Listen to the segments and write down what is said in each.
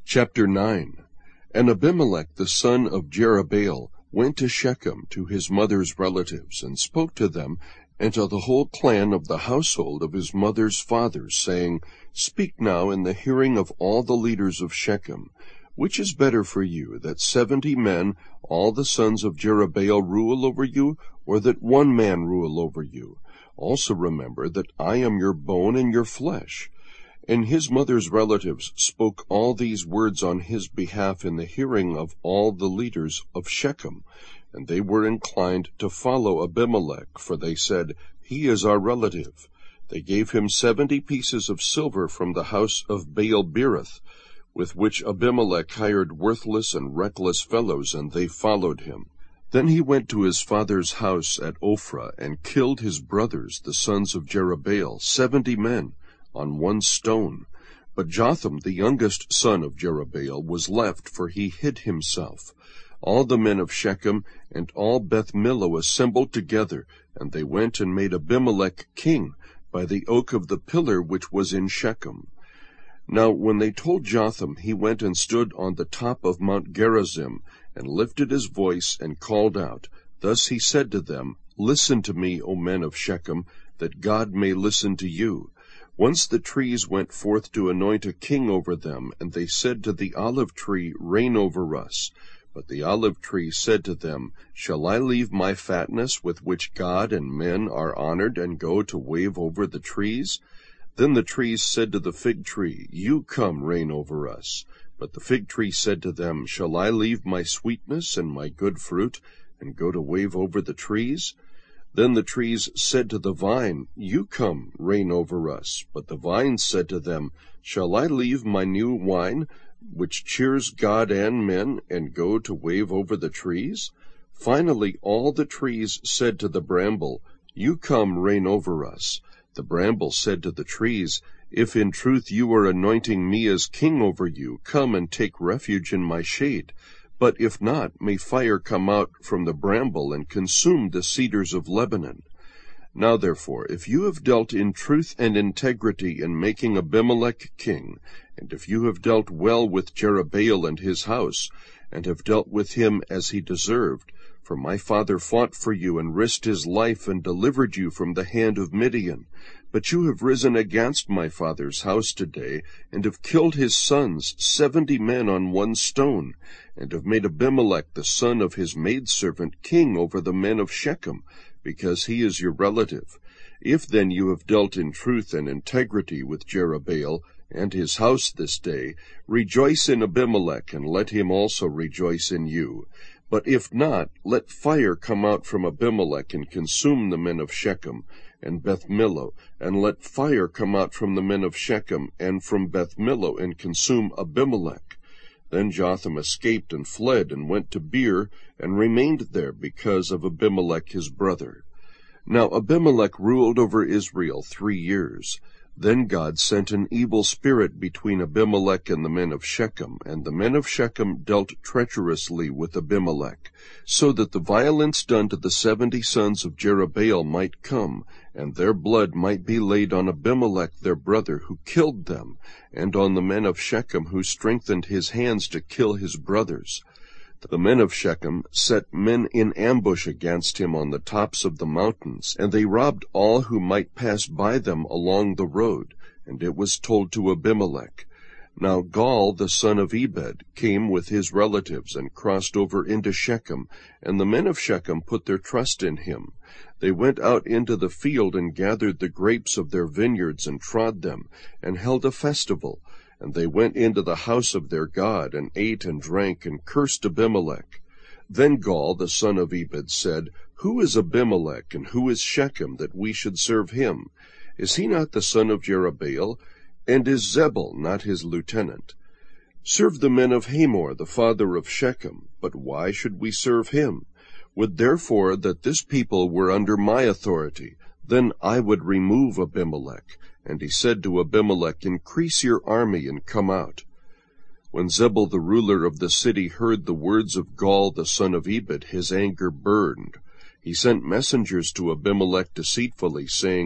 Chapter 9. And Abimelech the son of Jerubbaal went to Shechem to his mother's relatives, and spoke to them, and to the whole clan of the household of his mother's fathers, saying, Speak now in the hearing of all the leaders of Shechem. Which is better for you, that 70 men, all the sons of Jerubbaal, rule over you, or that 1 man rule over you? Also remember that I am your bone and your flesh. And his mother's relatives spoke all these words on his behalf in the hearing of all the leaders of Shechem. And they were inclined to follow Abimelech, for they said, He is our relative. They gave him 70 pieces of silver from the house of Baal-berith, with which Abimelech hired worthless and reckless fellows, and they followed him. Then he went to his father's house at Ophrah, and killed his brothers, the sons of Jerubbaal, 70 men, on 1 stone. But Jotham, the youngest son of Jerubbaal, was left, for he hid himself. All the men of Shechem and all Beth Millo assembled together, and they went and made Abimelech king by the oak of the pillar which was in Shechem. Now when they told Jotham, he went and stood on the top of Mount Gerizim, and lifted his voice, and called out. Thus he said to them, Listen to me, O men of Shechem, that God may listen to you. Once the trees went forth to anoint a king over them, and they said to the olive tree, Reign over us. But the olive tree said to them, Shall I leave my fatness with which God and men are honored, and go to wave over the trees? Then the trees said to the fig tree, You come, reign over us. But the fig tree said to them, Shall I leave my sweetness and my good fruit, and go to wave over the trees? Then the trees said to the vine, You come, reign over us. But the vine said to them, Shall I leave my new wine, which cheers God and men, and go to wave over the trees? Finally all the trees said to the bramble, You come, reign over us. The bramble said to the trees, If in truth you are anointing me as king over you, come and take refuge in my shade. But if not, may fire come out from the bramble and consume the cedars of Lebanon. Now therefore, if you have dealt in truth and integrity in making Abimelech king, and if you have dealt well with Jerubbaal and his house, and have dealt with him as he deserved, for my father fought for you and risked his life and delivered you from the hand of Midian. But you have risen against my father's house today, and have killed his sons, 70 men on 1 stone, and have made Abimelech the son of his maidservant king over the men of Shechem, because he is your relative. If then you have dealt in truth and integrity with Jerubbaal and his house this day, rejoice in Abimelech, and let him also rejoice in you. But if not, let fire come out from Abimelech, and consume the men of Shechem and Beth Millo, and let fire come out from the men of Shechem and from Beth Millo, and consume Abimelech. Then Jotham escaped and fled, and went to Beer, and remained there because of Abimelech his brother. Now Abimelech ruled over Israel 3 years. Then God sent an evil spirit between Abimelech and the men of Shechem, and the men of Shechem dealt treacherously with Abimelech, so that the violence done to the 70 sons of Jerubbaal might come, and their blood might be laid on Abimelech their brother, who killed them, and on the men of Shechem, who strengthened his hands to kill his brothers. The men of Shechem set men in ambush against him on the tops of the mountains, and they robbed all who might pass by them along the road. And it was told to Abimelech. Now Gaal the son of Ebed came with his relatives, and crossed over into Shechem, and the men of Shechem put their trust in him. They went out into the field, and gathered the grapes of their vineyards, and trod them, and held a festival. And they went into the house of their God, and ate and drank, and cursed Abimelech. Then Gaal the son of Ebed said, Who is Abimelech, and who is Shechem, that we should serve him? Is he not the son of Jerubbaal? And is Zebul not his lieutenant? Serve the men of Hamor, the father of Shechem. But why should we serve him? Would therefore that this people were under my authority, then I would remove Abimelech. And he said to Abimelech, Increase your army, and come out. When Zebul the ruler of the city heard the words of Gaal the son of Ebed, his anger burned. He sent messengers to Abimelech deceitfully, saying,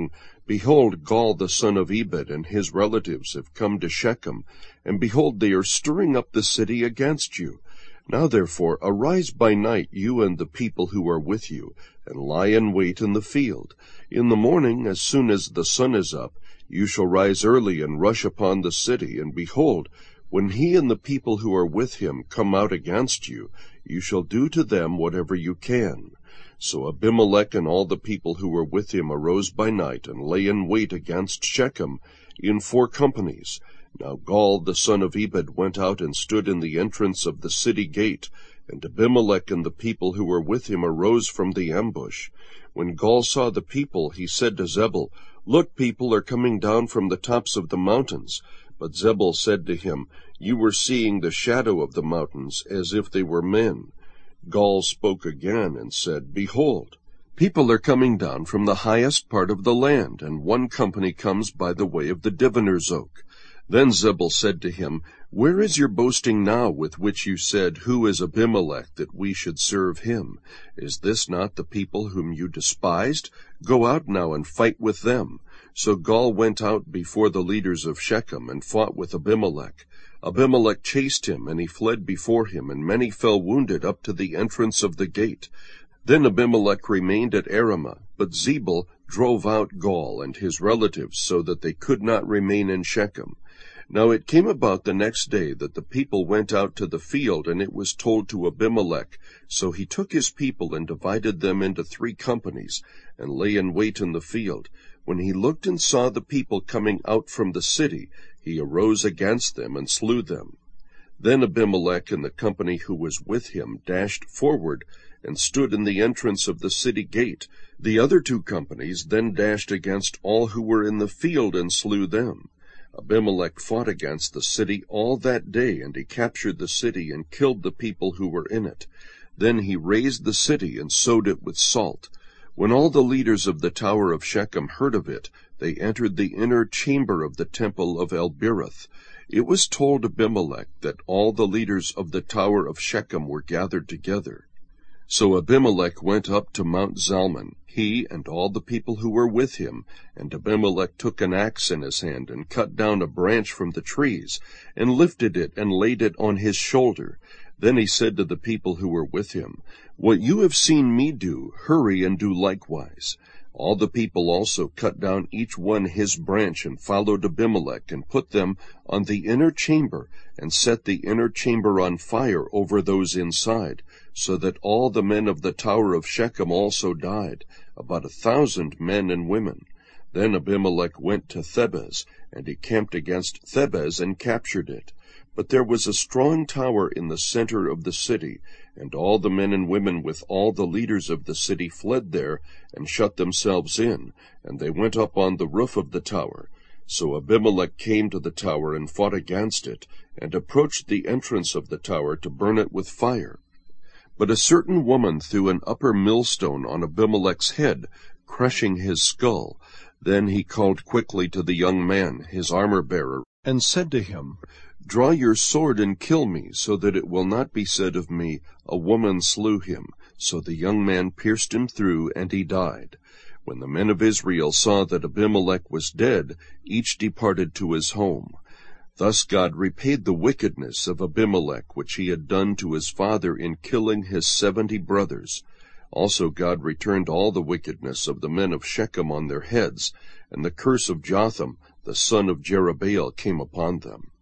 Behold, Gaal the son of Ebed and his relatives have come to Shechem, and behold, they are stirring up the city against you. Now therefore arise by night, you and the people who are with you, and lie in wait in the field. In the morning, as soon as the sun is up, you shall rise early and rush upon the city, and behold, when he and the people who are with him come out against you, you shall do to them whatever you can. So Abimelech and all the people who were with him arose by night, and lay in wait against Shechem in 4 companies. Now Gaal the son of Ebed went out and stood in the entrance of the city gate, and Abimelech and the people who were with him arose from the ambush. When Gaal saw the people, he said to Zebul, Look, people are coming down from the tops of the mountains. But Zebul said to him, You were seeing the shadow of the mountains, as if they were men. Gaal spoke again and said, Behold, people are coming down from the highest part of the land, and 1 company comes by the way of the diviner's oak. Then Zebul said to him, Where is your boasting now with which you said, Who is Abimelech, that we should serve him? Is this not the people whom you despised? Go out now and fight with them. So Gaal went out before the leaders of Shechem, and fought with Abimelech. Abimelech chased him, and he fled before him, and many fell wounded up to the entrance of the gate. Then Abimelech remained at Arumah, but Zebul drove out Gaal and his relatives, so that they could not remain in Shechem. Now it came about the next day that the people went out to the field, and it was told to Abimelech. So he took his people and divided them into 3 companies, and lay in wait in the field. When he looked and saw the people coming out from the city, he arose against them and slew them. Then Abimelech and the company who was with him dashed forward and stood in the entrance of the city gate. The other 2 companies then dashed against all who were in the field and slew them. Abimelech fought against the city all that day, and he captured the city and killed the people who were in it. Then he razed the city and sowed it with salt. When all the leaders of the tower of Shechem heard of it, they entered the inner chamber of the temple of El-Berith. It was told Abimelech that all the leaders of the tower of Shechem were gathered together. So Abimelech went up to Mount Zalmon, he and all the people who were with him, and Abimelech took an axe in his hand, and cut down a branch from the trees, and lifted it, and laid it on his shoulder. Then he said to the people who were with him, What you have seen me do, hurry and do likewise. All the people also cut down each one his branch, and followed Abimelech, and put them on the inner chamber, and set the inner chamber on fire over those inside, so that all the men of the tower of Shechem also died, about 1,000 men and women. Then Abimelech went to Thebez, and he camped against Thebez and captured it. But there was a strong tower in the center of the city, and all the men and women with all the leaders of the city fled there and shut themselves in, and they went up on the roof of the tower. So Abimelech came to the tower and fought against it, and approached the entrance of the tower to burn it with fire. But a certain woman threw an upper millstone on Abimelech's head, crushing his skull. Then he called quickly to the young man, his armor-bearer, and said to him, Draw your sword and kill me, so that it will not be said of me, A woman slew him. So the young man pierced him through, and he died. When the men of Israel saw that Abimelech was dead, each departed to his home. Thus God repaid the wickedness of Abimelech, which he had done to his father in killing his 70 brothers. Also God returned all the wickedness of the men of Shechem on their heads, and the curse of Jotham, the son of Jerubbaal, came upon them.